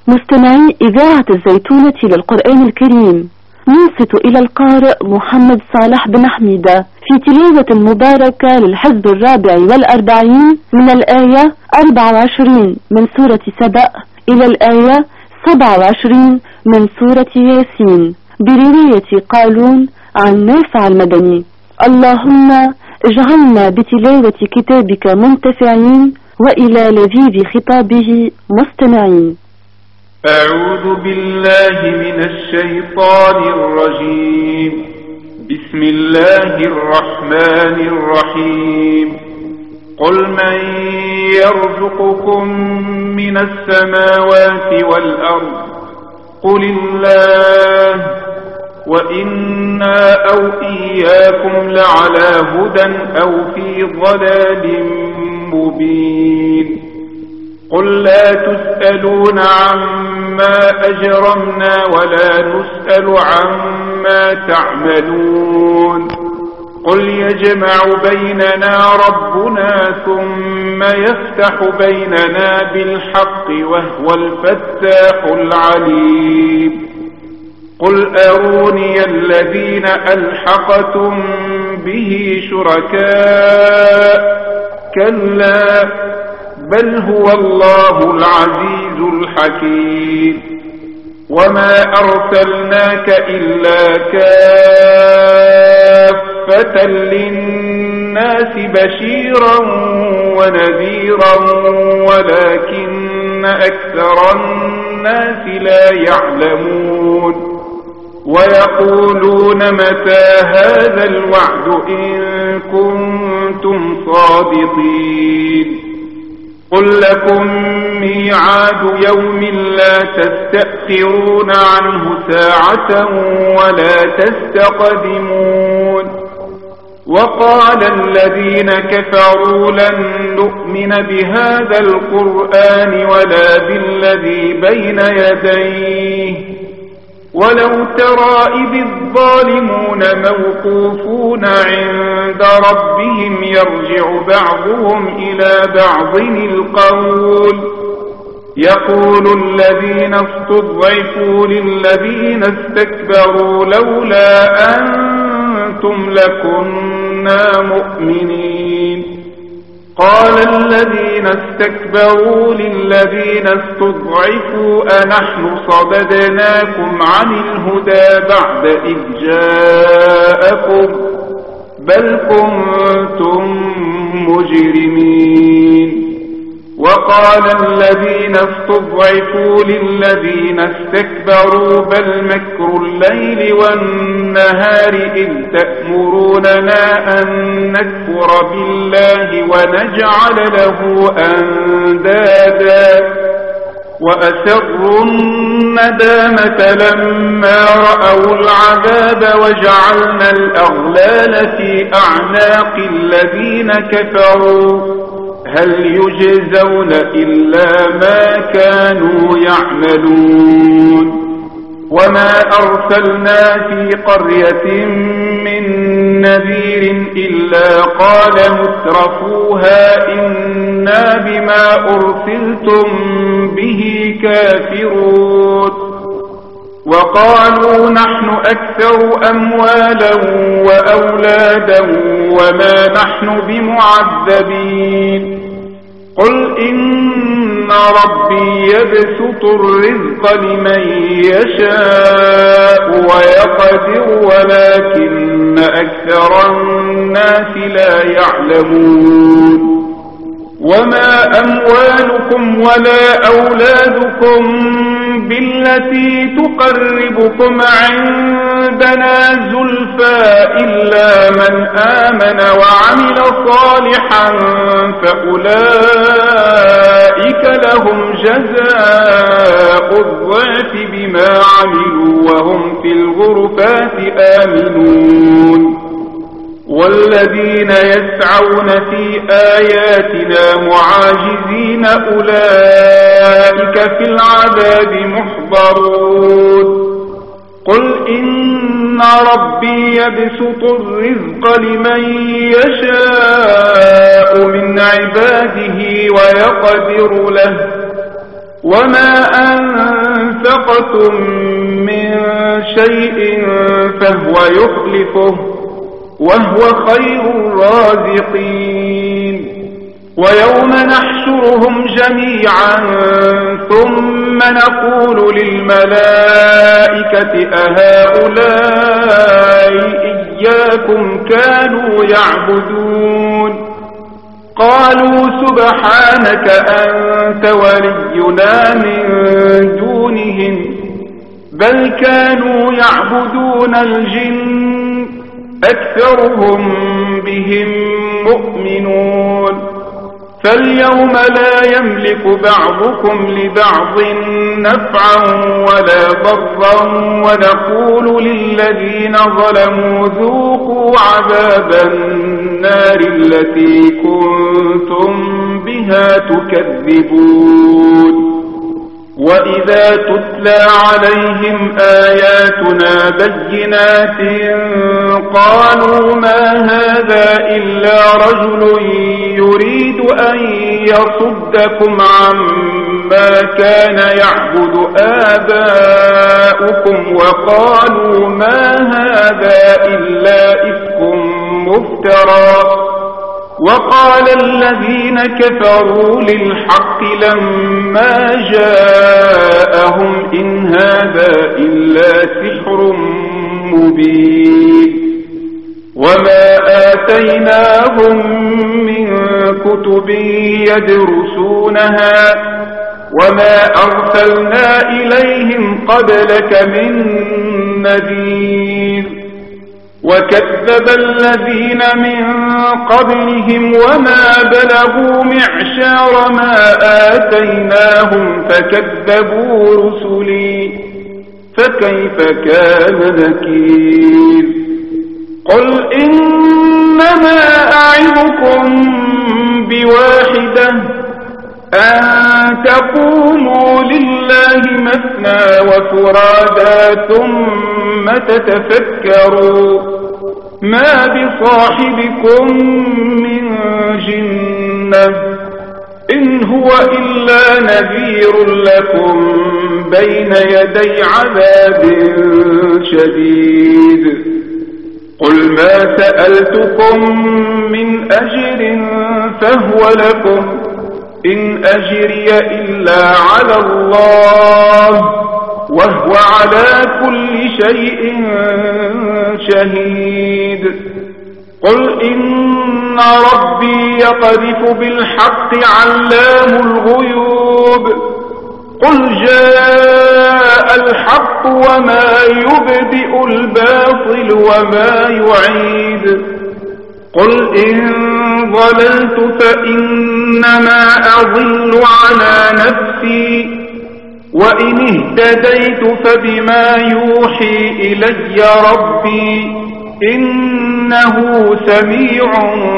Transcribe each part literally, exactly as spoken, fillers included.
مستمعي إذاعة الزيتونة للقرآن الكريم، ننصت إلى القارئ محمد صالح بن حميدة في تلاوة مباركة للحزب الرابع والأربعين من الآية أربعة وعشرين من سورة سبأ إلى الآية سبعة وعشرين من سورة ياسين برواية قالون عن نافع المدني. اللهم اجعلنا بتلاوة كتابك منتفعين وإلى لذيذ خطابه مستمعين. أعوذ بالله من الشيطان الرجيم. بسم الله الرحمن الرحيم. قل من يرزقكم من السماوات والأرض قل الله وإنا أو إياكم لعلى هدى أو في ضلال مبين. قل لا تسألون عما أجرمنا ولا نسأل عما تعملون. قل يجمع بيننا ربنا ثم يفتح بيننا بالحق وهو الفتاح العليم. قل أروني الذين ألحقتم به شركاء كلا بل هو الله العزيز الحكيم. وما أرسلناك إلا كافة للناس بشيرا ونذيرا ولكن أكثر الناس لا يعلمون. ويقولون متى هذا الوعد إن كنتم صادقين. قل لكم ميعاد يوم لا تستأخرون عنه ساعة ولا تستقدمون. وقال الذين كفروا لن نؤمن بهذا القرآن ولا بالذي بين يديه ولو ترى إذ الظالمون موقوفون عند ربهم يرجع بعضهم إلى بعض القول يقول الذين استضعفوا للذين استكبروا لولا أنتم لكنا مؤمنين. قال الذين استكبروا للذين استضعفوا أنحن صددناكم عن الهدى بعد إذ جاءكم بل كنتم مجرمين. وقال الذين استضعفوا للذين استكبروا بل مكر الليل والنهار إذ تأمروننا أن نكفر بالله ونجعل له أندادا وأسروا الندامة لما رأوا العذاب وجعلنا الأغلال في أعناق الذين كفروا هل يجزون إلا ما كانوا يعملون. وما أرسلنا في قرية من نذير إلا قال مترفوها إنا بما أرسلتم به كافرون. وقالوا نحن أكثر أموالا وأولادا وما نحن بمعذبين. قل إن ربي يبسط الرزق لمن يشاء ويقدر ولكن أكثر الناس لا يعلمون. وما أموالكم ولا أولادكم بالتي تقربكم عندنا زلفى إلا من آمن وعمل صالحا فأولئك لهم جزاء الضعف بما عملوا وهم في الغرفات آمنون. والذين يسعون في آياتنا معاجزين أولئك في العذاب محضرون. قل إن ربي يبسط الرزق لمن يشاء من عباده ويقدر له وما أنتم أنفقتم من شيء فهو يخلفه وهو خير الرازقين ويوم نحشرهم جميعا ثم نقول للملائكة أهؤلاء إياكم كانوا يعبدون قالوا سبحانك أنت ولينا من دونهم بل كانوا يعبدون الجن أكثرهم بهم مؤمنون فاليوم لا يملك بعضكم لبعض نفعا ولا ضرا ونقول للذين ظلموا ذوقوا عذاب النار التي كنتم بها تكذبون وإذا تتلى عليهم آياتنا بينات قالوا ما هذا إلا رجل يريد أن يصدكم عما كان يعبد آباؤكم وقالوا ما هذا إلا إفك مفترى وقال الذين كفروا للحق لما جاءهم إن هذا إلا سحر مبين وما آتيناهم من كتب يدرسونها وما أرسلنا إليهم قبلك من نذير وكذب الذين من قبلهم وما بلغوا معشار ما آتيناهم فكذبوا رسلي فكيف كان نكير قل إنما أعظكم بواحدة أن تقوموا لله مثنى وفرادا ثم تتفكروا ما بصاحبكم من جنة إن هو إلا نذير لكم بين يدي عذاب شديد قل ما سألتكم من أجر فهو لكم إن أجري إلا على الله وهو على كل شيء شهيد قل إن ربي يقذف بالحق علام الغيوب قل جاء الحق وما يبدئ الباطل وما يعيد قل إن ضللت فإنما أضل على نفسي وإن اهتديت فبما يوحي إلي ربي إنه سميع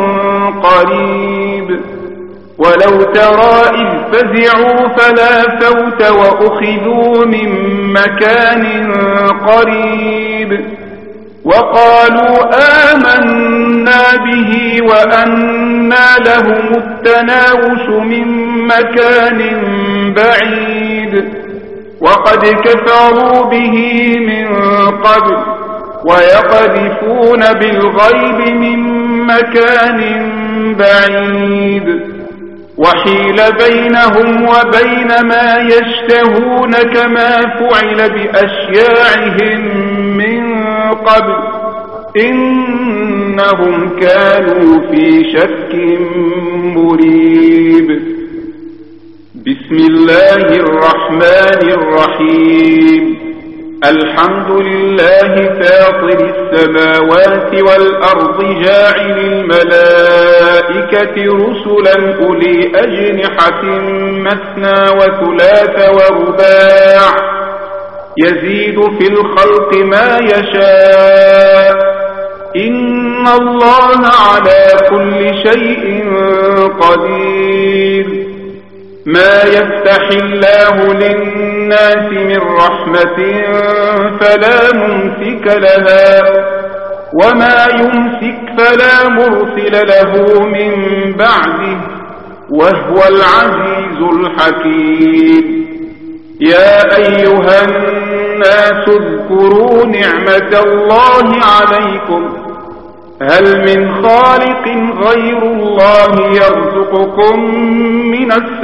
قريب ولو ترى إذ فزعوا فلا فوت وأخذوا من مكان قريب وقالوا آمنا به وأنى لهم التناوش من مكان بعيد وقد كفروا به من قبل ويقذفون بالغيب من مكان بعيد وحيل بينهم وبين ما يشتهون كما فعل بأشياعهم من قبل إنهم كانوا في شك مريب بسم الله الرحمن الرحيم الحمد لله فاطر السماوات والأرض جاعل الملائكة رسلا أولي أجنحة مثنى وثلاث ورباع يزيد في الخلق ما يشاء إن الله على كل شيء قدير ما يفتح الله للناس من رحمة فلا ممسك لها وما يمسك فلا مرسل له من بعده وهو العزيز الحكيم يا أيها الناس اذكروا نعمة الله عليكم هل من خالق غير الله يرزقكم من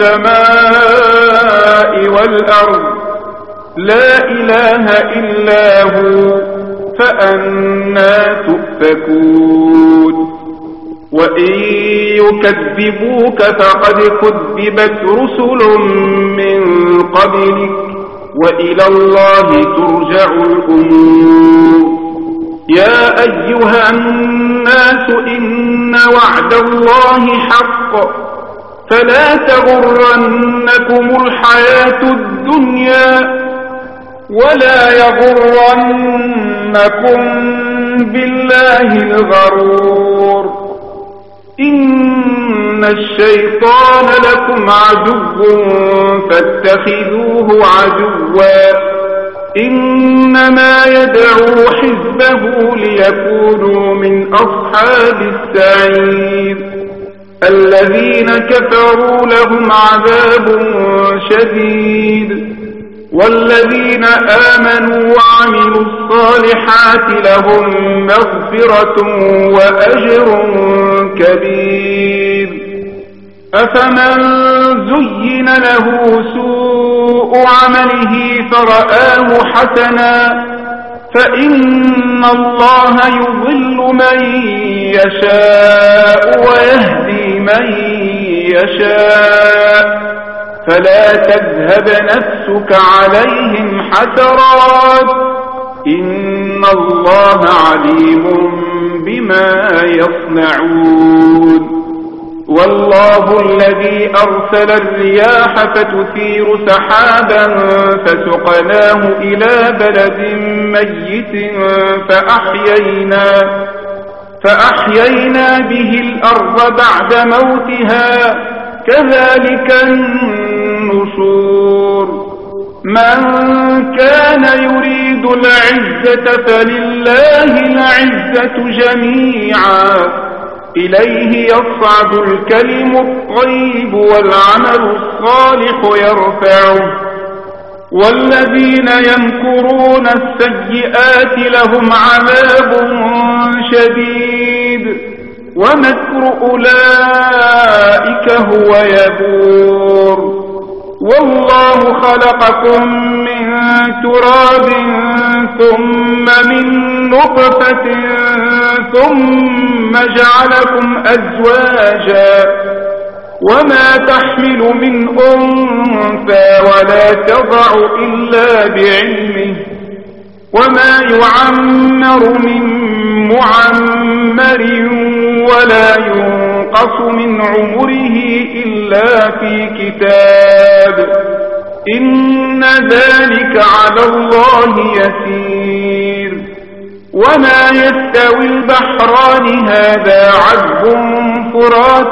السماء والأرض لا إله إلا هو فأنى تؤفكون وإن يكذبوك فقد كذبت رسل من قبلك وإلى الله ترجع الأمور يا أيها الناس إن وعد الله حق فلا تغرنكم الحياة الدنيا ولا يغرنكم بالله الغرور إن الشيطان لكم عدو فاتخذوه عدوا إنما يدعو حزبه ليكونوا من أصحاب السعير الذين كفروا لهم عذاب شديد والذين آمنوا وعملوا الصالحات لهم مغفرة وأجر كبير أفمن زين له سوء عمله فرآه حسنا فإن الله يضل من يشاء ويهدي من يشاء فلا تذهب نفسك عليهم حسرات إن الله عليم بما يصنعون والله الذي أرسل الرياح فتثير سحابا فسقناه إلى بلد ميت فأحيينا, فأحيينا به الأرض بعد موتها كذلك النشور من كان يريد العزة فلله العزة جميعا إليه يصعد الكلم الطيب والعمل الصالح يرفعه والذين يمكرون السيئات لهم عذاب شديد ومكر أولئك هو يبور والله خلقكم من تراب ثم من نطفة ثم جعلكم أزواجا وما تحمل من أنثى ولا تضع إلا بعلمه وما يعمر من معمر ولا ينقص من عمره إلا في كتاب إن ذلك على الله يسير وما يستوي البحران هذا عذب فرات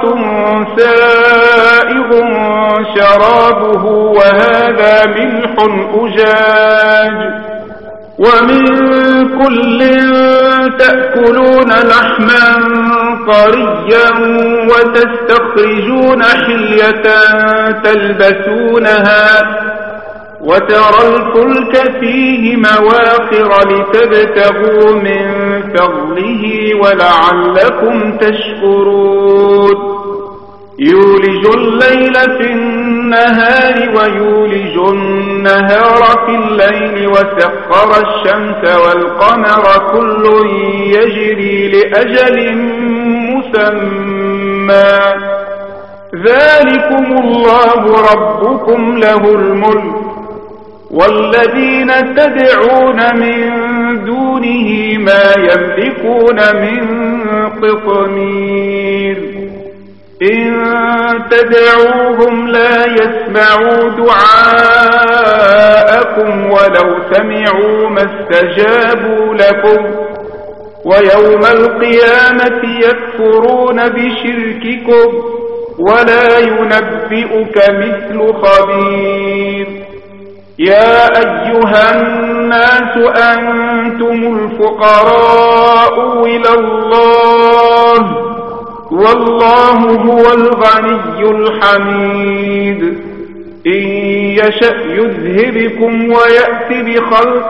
سائغ شرابه وهذا ملح أجاج ومن كل تأكلون لحما طريا وتستخرجون حلية تلبسونها وترى الفلك فيه مواخر لتبتغوا من فضله ولعلكم تشكرون يولج الليل في النهار ويولج النهار في الليل وسخر الشمس والقمر كل يجري لأجل مسمى ذلكم الله ربكم له الملك والذين تدعون من دونه ما يملكون من قطمير إن تدعوهم لا يسمعوا دعاءكم ولو سمعوا ما استجابوا لكم ويوم القيامة يكفرون بشرككم ولا ينبئك مثل خبير يا أيها الناس أنتم الفقراء إلى الله والله هو الغني الحميد إن يشأ يذهبكم ويأتي بخلق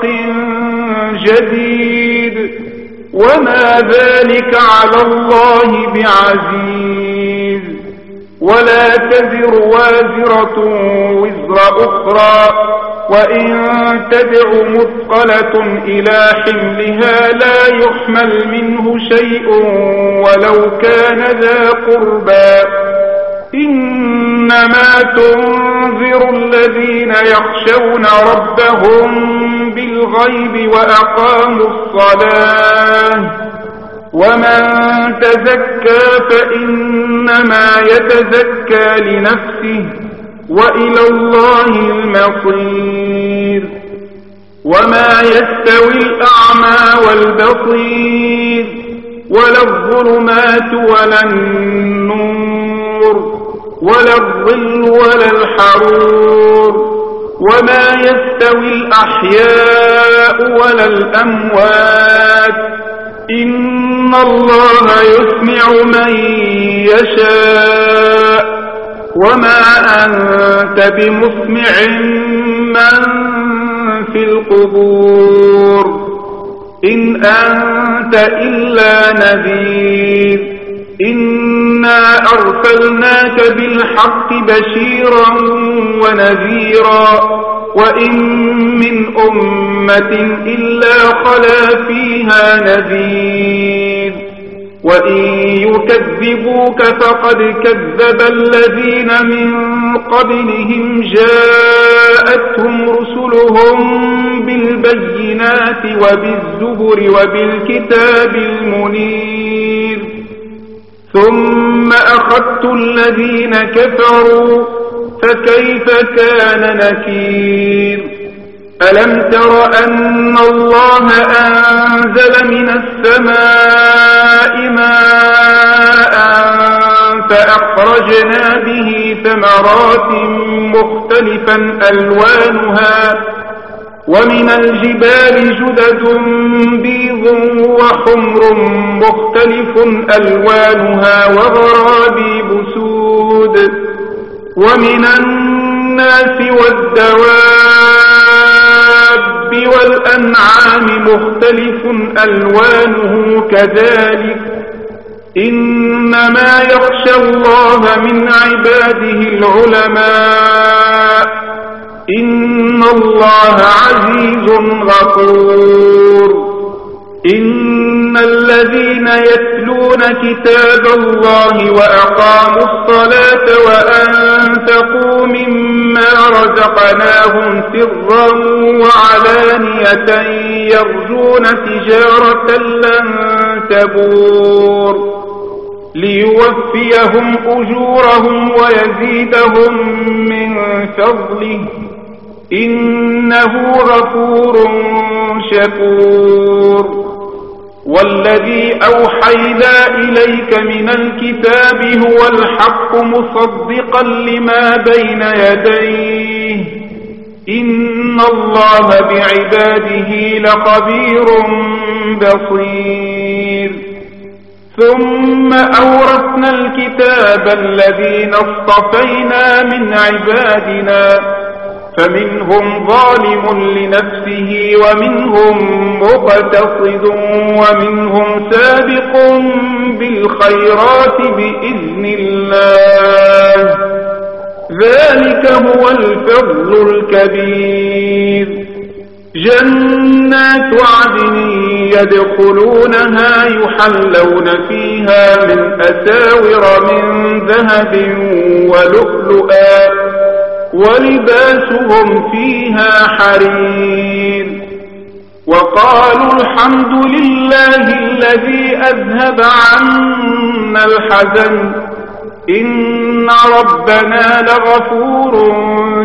جديد وما ذلك على الله بعزيز. ولا تزر وازرة وزر أخرى وإن تدع مثقلة إلى حملها لا يحمل منه شيء ولو كان ذا قربى إنما تنذر الذين يخشون ربهم بالغيب وأقاموا الصلاة ومن تزكى فإنما يتزكى لنفسه وإلى الله المصير. وما يستوي الأعمى والبصير ولا الظلمات ولا النور ولا الظل ولا الحرور وما يستوي الأحياء ولا الأموات إن الله يسمع من يشاء وما أنت بمسمع من في القبور إن أنت إلا نذير. إنا أرسلناك بالحق بشيرا ونذيرا وإن من أمة إلا خلا فيها نذير. وإن يكذبوك فقد كذب الذين من قبلهم جاءتهم رسلهم بالبينات وبالزبر وبالكتاب المنير ثم أخذت الذين كفروا فكيف كان نكير. ألم تر أن الله أنزل من السماء ماء فأخرجنا به ثمرات مختلفا ألوانها ومن الجبال جدد بيض وحمر مختلف ألوانها وغرابيب سود ومن الناس والدواب والأنعام مختلف ألوانه كذلك إنما يخشى الله من عباده العلماء إن الله عزيز غفور. إن الذين يتلون كتاب الله وأقاموا الصلاة وأنفقوا مما رزقناهم سرا وعلانية يرجون تجارة لن تبور ليوفيهم أجورهم ويزيدهم من فضله إنه غفور شكور. والذي أوحينا إليك من الكتاب هو الحق مصدقا لما بين يديه إن الله بعباده لخبير بصير. ثم أورثنا الكتاب الذين اصطفينا من عبادنا فمنهم ظالم لنفسه ومنهم مقتصد ومنهم سابق بالخيرات بإذن الله ذلك هو الفضل الكبير. جنات عدن يدخلونها يحلون فيها من أساور من ذهب ولؤلؤا ولباسهم فيها حرير. وقالوا الحمد لله الذي أذهب عنا الحزن إن ربنا لغفور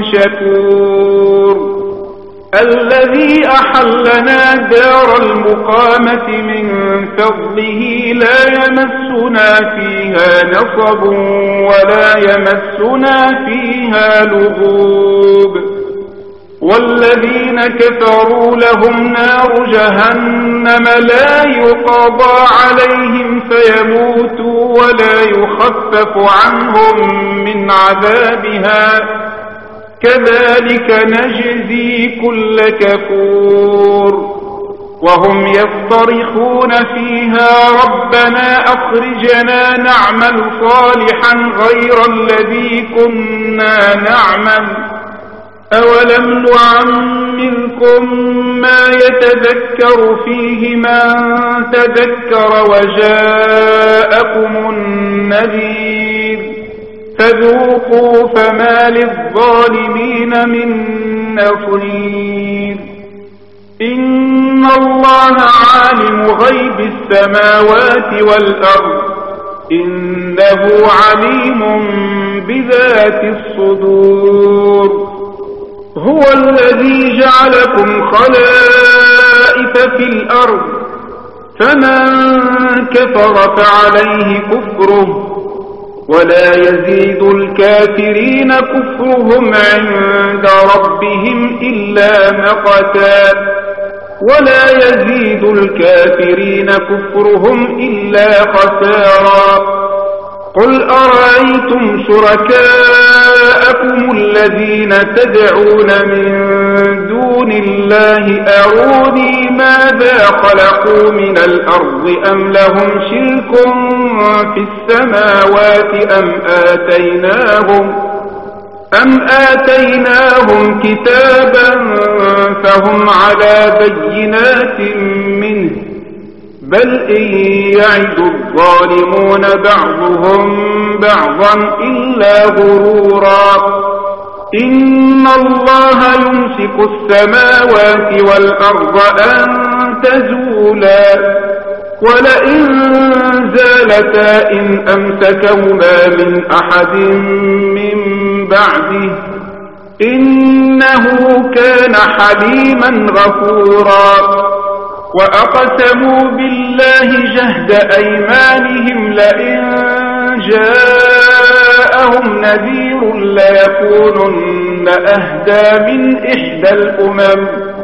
شكور. الذي أحلنا دار المقامة من فضله لا يمسنا فيها نصب ولا يمسنا فيها لغوب. والذين كفروا لهم نار جهنم لا يقضى عليهم فيموتوا ولا يخفف عنهم من عذابها كذلك نجزي كل كفور وهم يصطرخون فيها ربنا أخرجنا نعمل صالحا غير الذي كنا نعمل أولم نعمركم ما يتذكر فيه من تذكر وجاءكم النذير فذوقوا فما للظالمين من نصير إن الله عالم غيب السماوات والأرض إنه عليم بذات الصدور هو الذي جعلكم خلائف في الأرض فمن كفر فعليه كفره ولا يزيد الكافرين كفرهم عند ربهم إلا مقتا ولا يزيد الكافرين كفرهم إلا خسارا قل أرأيتم شركاءكم الذين تدعون من دون الله أروني ماذا خلقوا من الأرض أم لهم شرك في السماوات أم آتيناهم أم آتيناهم كتابا فهم على بينات منه بل إن يعد الظالمون بعضهم بعضا إلا غرورا إن الله يمسك السماوات والأرض أن تزولا ولئن زالتا إن أمسكهما من أحد من بعده إنه كان حليما غفورا وأقسموا بالله جهد أيمانهم لئن جاءهم نذير ليكونن أهدى من إحدى الأمم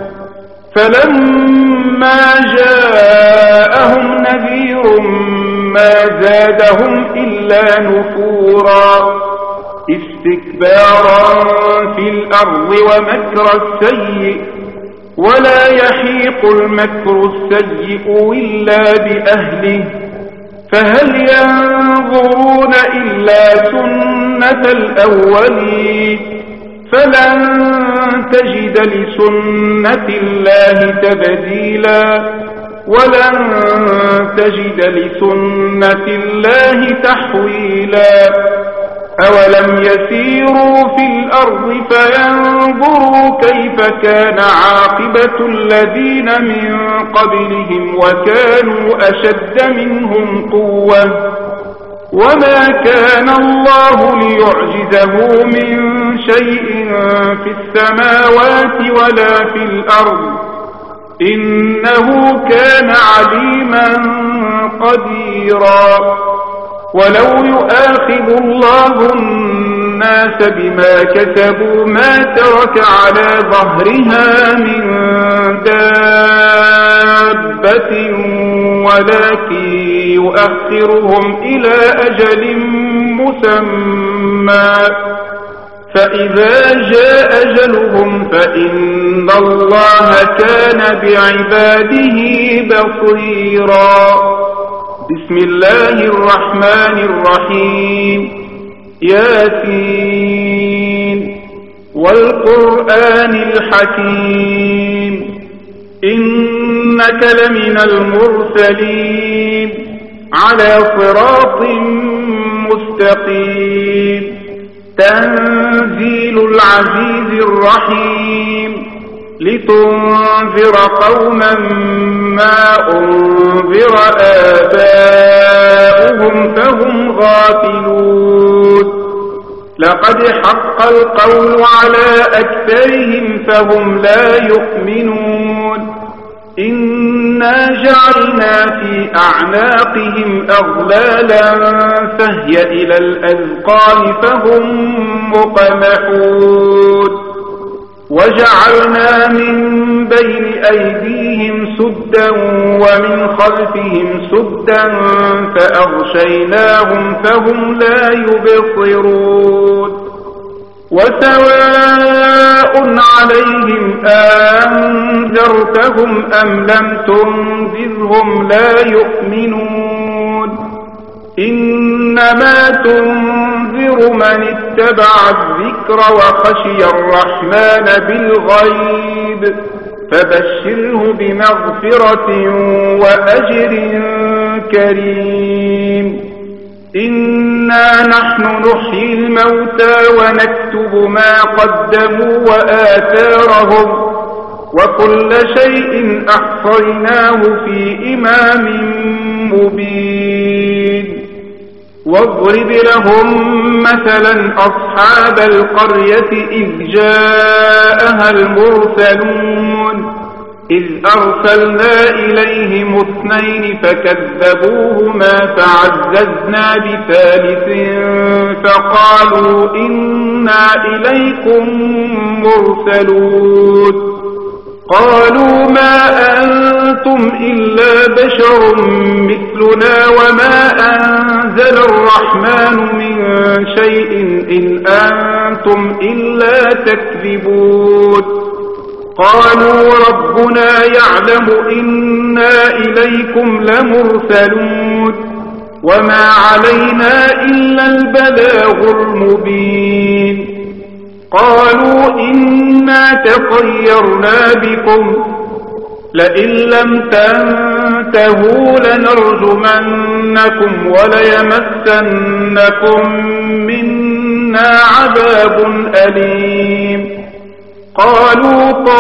فلما جاءهم نذير ما زادهم إلا نفورا استكبارا في الأرض ومكر السيء ولا يحيق المكر السيء إلا بأهله فهل ينظرون إلا سنة الأولين فلن تجد لسنة الله تبديلا ولن تجد لسنة الله تحويلا أولم يسيروا في الأرض فينظروا كيف كان عاقبة الذين من قبلهم وكانوا أشد منهم قوة وما كان الله ليعجزه من شيء في السماوات ولا في الأرض إنه كان عليما قديرا ولو يؤاخذ الله الناس بما كسبوا ما ترك على ظهرها من دابة ولكن يؤخرهم إلى أجل مسمى فإذا جاء أجلهم فإن الله كان بعباده بصيرا بسم الله الرحمن الرحيم ياسين والقرآن الحكيم إنك لمن المرسلين على صراط مستقيم تنزيل العزيز الرحيم لتنذر قوما ما أنذر آباؤهم فهم غافلون لقد حق القول على أكثرهم فهم لا يؤمنون إنا جعلنا في أعناقهم أغلالا فهي إلى الأذقان فهم مقمحون وجعلنا من بين أيديهم سدا ومن خلفهم سدا فأغشيناهم فهم لا يبصرون وسواء عليهم أنذرتهم أم لم تنذرهم لا يؤمنون إنما تنذر من اتبع الذكر وخشي الرحمن بالغيب فبشره بمغفرة وأجر كريم إنا نحن نحيي الموتى ونكتب ما قدموا وآثارهم وكل شيء أحصيناه في إمام مبين واضرب لهم مثلا أصحاب القرية إذ جاءها المرسلون إذ أرسلنا إليهم اثنين فكذبوهما فعززنا بثالث فقالوا إنا إليكم مرسلون قالوا ما أنتم إلا بشر مثلنا وما أنزل الرحمن من شيء إن أنتم إلا تكذبون قالوا ربنا يعلم إنا إليكم لمرسلون وما علينا إلا البلاغ المبين قالوا إنا تطيرنا بكم لئن لم تنتهوا لنرجمنكم وليمسنكم منا عذاب أليم قالوا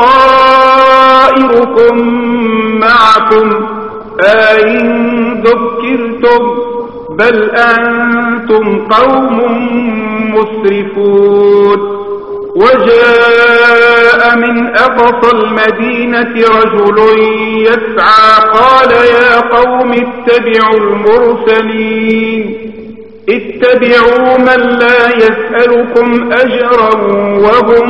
طائركم معكم أئن ذكرتم بل أنتم قوم مسرفون وجاء من أقصى المدينة رجل يسعى قال يا قوم اتبعوا المرسلين اتبعوا من لا يسألكم أجرا وهم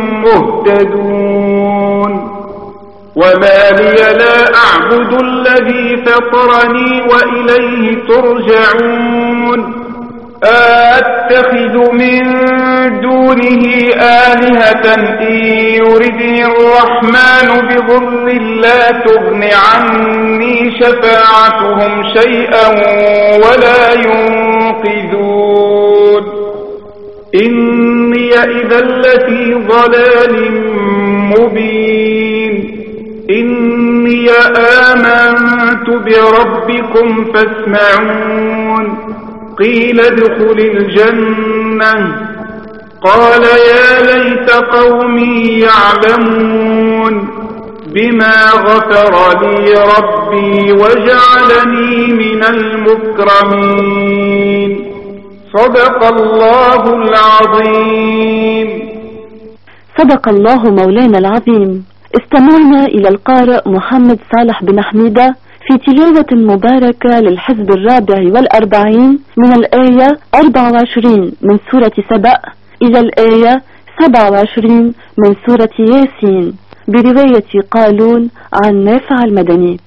مهتدون وما لي لا أعبد الذي فطرني وإليه ترجعون أتخذ من دونه آلهة إن يردني الرحمن بضر لا تغن عني شفاعتهم شيئا ولا ينقذون إني إذا لفي ضلال مبين إني آمنت بربكم فاسمعون قيل ادخل الجنة قال يا ليت قومي يعلمون بما غفر لي ربي وجعلني من المكرمين صدق الله العظيم. صدق الله مولانا العظيم. استمعنا إلى القارئ محمد صالح بن حميدة في تلاوة مباركة للحزب الرابع والأربعين من الآية أربعة وعشرين من سورة سبأ إلى الآية سبعة وعشرين من سورة ياسين برواية قالون عن نافع المدني.